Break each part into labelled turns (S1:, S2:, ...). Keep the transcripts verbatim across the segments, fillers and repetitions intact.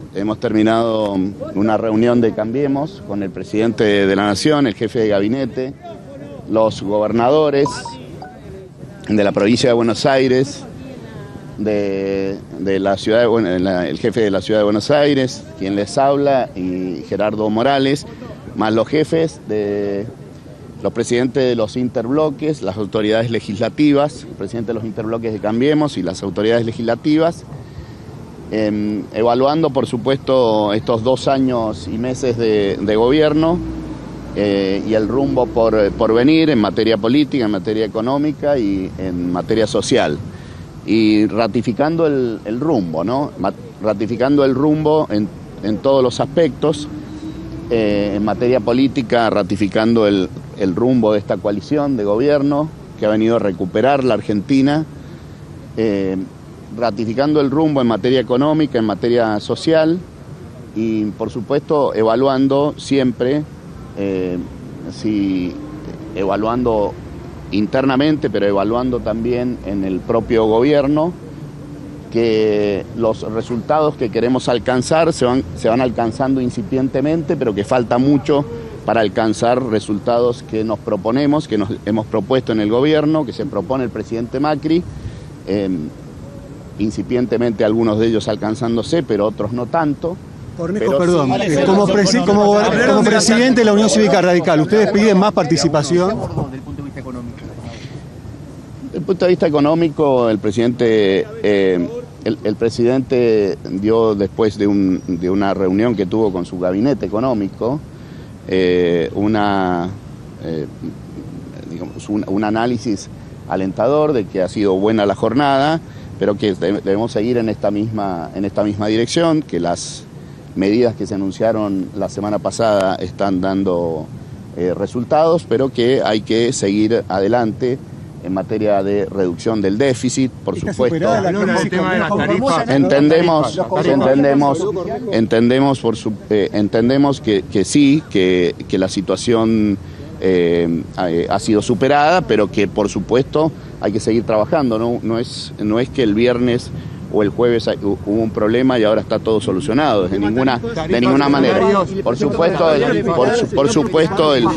S1: hemos terminado una reunión de Cambiemos con el presidente de la Nación, el jefe de gabinete, los gobernadores de la provincia de Buenos Aires, de, de la ciudad de, la, el jefe de la ciudad de Buenos Aires, quien les habla, y Gerardo Morales, más los jefes de los presidentes de los interbloques, las autoridades legislativas, el presidente de los interbloques de Cambiemos y las autoridades legislativas, eh, evaluando por supuesto estos dos años y meses de, de gobierno eh, y el rumbo por, por venir en materia política, en materia económica y en materia social. Y ratificando el, el rumbo, ¿no? Ratificando el rumbo en, en todos los aspectos. Eh, en materia política, ratificando el, el rumbo de esta coalición de gobierno que ha venido a recuperar la Argentina, eh, ratificando el rumbo en materia económica, en materia social y, por supuesto, evaluando siempre, eh, si, evaluando internamente, pero evaluando también en el propio gobierno, que los resultados que queremos alcanzar se van, se van alcanzando incipientemente, pero que falta mucho para alcanzar resultados que nos proponemos, que nos hemos propuesto en el gobierno, que se propone el presidente Macri, eh, incipientemente algunos de ellos alcanzándose, pero otros no tanto.
S2: Cornejo, perdón, eh, como, presi como, como presidente de la Unión Cívica Radical, ¿ustedes piden más participación?
S3: Desde el punto de vista económico.
S1: Desde el punto de vista económico, el presidente, eh, el, el presidente dio después de, un, de una reunión que tuvo con su gabinete económico, eh, una, eh, digamos, un, un análisis alentador de que ha sido buena la jornada, pero que debemos seguir en esta misma, en esta misma dirección, que las medidas que se anunciaron la semana pasada están dando eh, resultados, pero que hay que seguir adelante en materia de reducción del déficit, por supuesto. Entendemos, entendemos, entendemos, por su, eh, entendemos que, que sí, que, que la situación eh, ha sido superada, pero que por supuesto hay que seguir trabajando. No, no es, no es que el viernes o el jueves hubo un problema y ahora está todo solucionado, de ninguna, de ninguna manera. Por supuesto, el, por, por supuesto, el,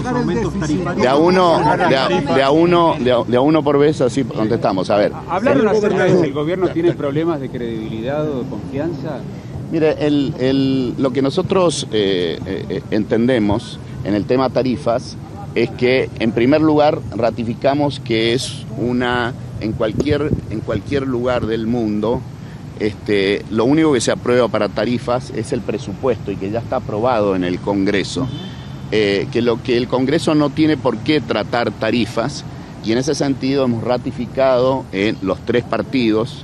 S1: de a uno, de a, de a uno, de a, de a uno por vez, así contestamos. A ver.
S4: ¿Hablaron acerca de si el gobierno tiene problemas de credibilidad o de confianza?
S1: Mire, el, el, lo que nosotros eh, eh, entendemos en el tema tarifas es que, en primer lugar, ratificamos que es una, en cualquier, en cualquier lugar del mundo, Este, lo único que se aprueba para tarifas es el presupuesto y que ya está aprobado en el Congreso. Eh, que lo que el Congreso no tiene por qué tratar tarifas, y en ese sentido hemos ratificado en los tres partidos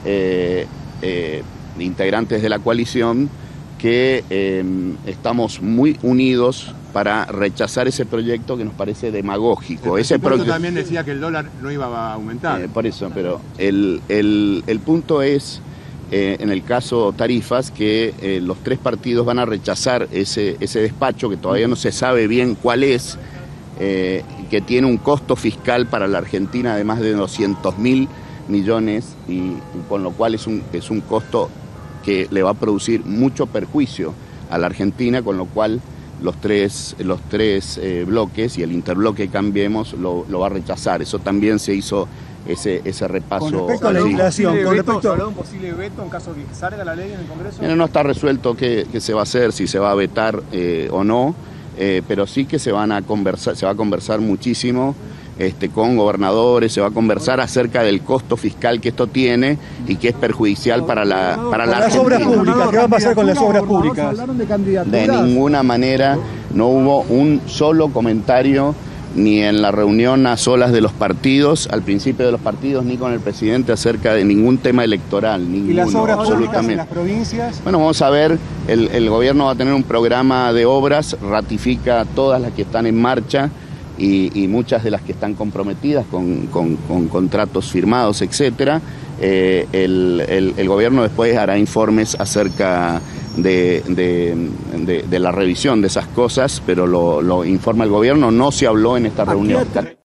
S1: eh, eh, integrantes de la coalición que eh, estamos muy unidos para rechazar ese proyecto que nos parece demagógico.
S5: El
S1: ese
S5: proyecto también decía que el dólar no iba a aumentar.
S1: Eh, por eso, pero el, el, el punto es, eh, en el caso tarifas, que eh, los tres partidos van a rechazar ese, ese despacho, que todavía no se sabe bien cuál es, eh, que tiene un costo fiscal para la Argentina de más de doscientos mil millones, y, y con lo cual es un, es un costo que le va a producir mucho perjuicio a la Argentina, con lo cual los tres, los tres eh, bloques y el interbloque Cambiemos lo, lo va a rechazar. Eso también se hizo ese, ese repaso.
S2: Con respecto a la inflación, con respecto
S6: a un posible veto en caso de que salga la ley en el Congreso.
S1: No, no está resuelto qué, qué se va a hacer, si se va a vetar eh, o no, eh, pero sí que se van a conversar, se va a conversar muchísimo este, con gobernadores, se va a conversar acerca del costo fiscal que esto tiene y que es perjudicial para la para la
S2: las obras públicas. ¿Qué va a pasar con las obras públicas?
S1: De ninguna manera, no hubo un solo comentario ni en la reunión a solas de los partidos, al principio de los partidos, ni con el presidente acerca de ningún tema electoral, ninguno,
S2: ¿Y las obras públicas en
S1: absolutamente.
S2: las provincias?
S1: Bueno, vamos a ver, el, el gobierno va a tener un programa de obras, ratifica todas las que están en marcha y, y muchas de las que están comprometidas con, con, con contratos firmados, etcétera. Eh, el, el, el gobierno después hará informes acerca de, de, de, de la revisión de esas cosas, pero lo, lo informa el gobierno, no se habló en esta reunión.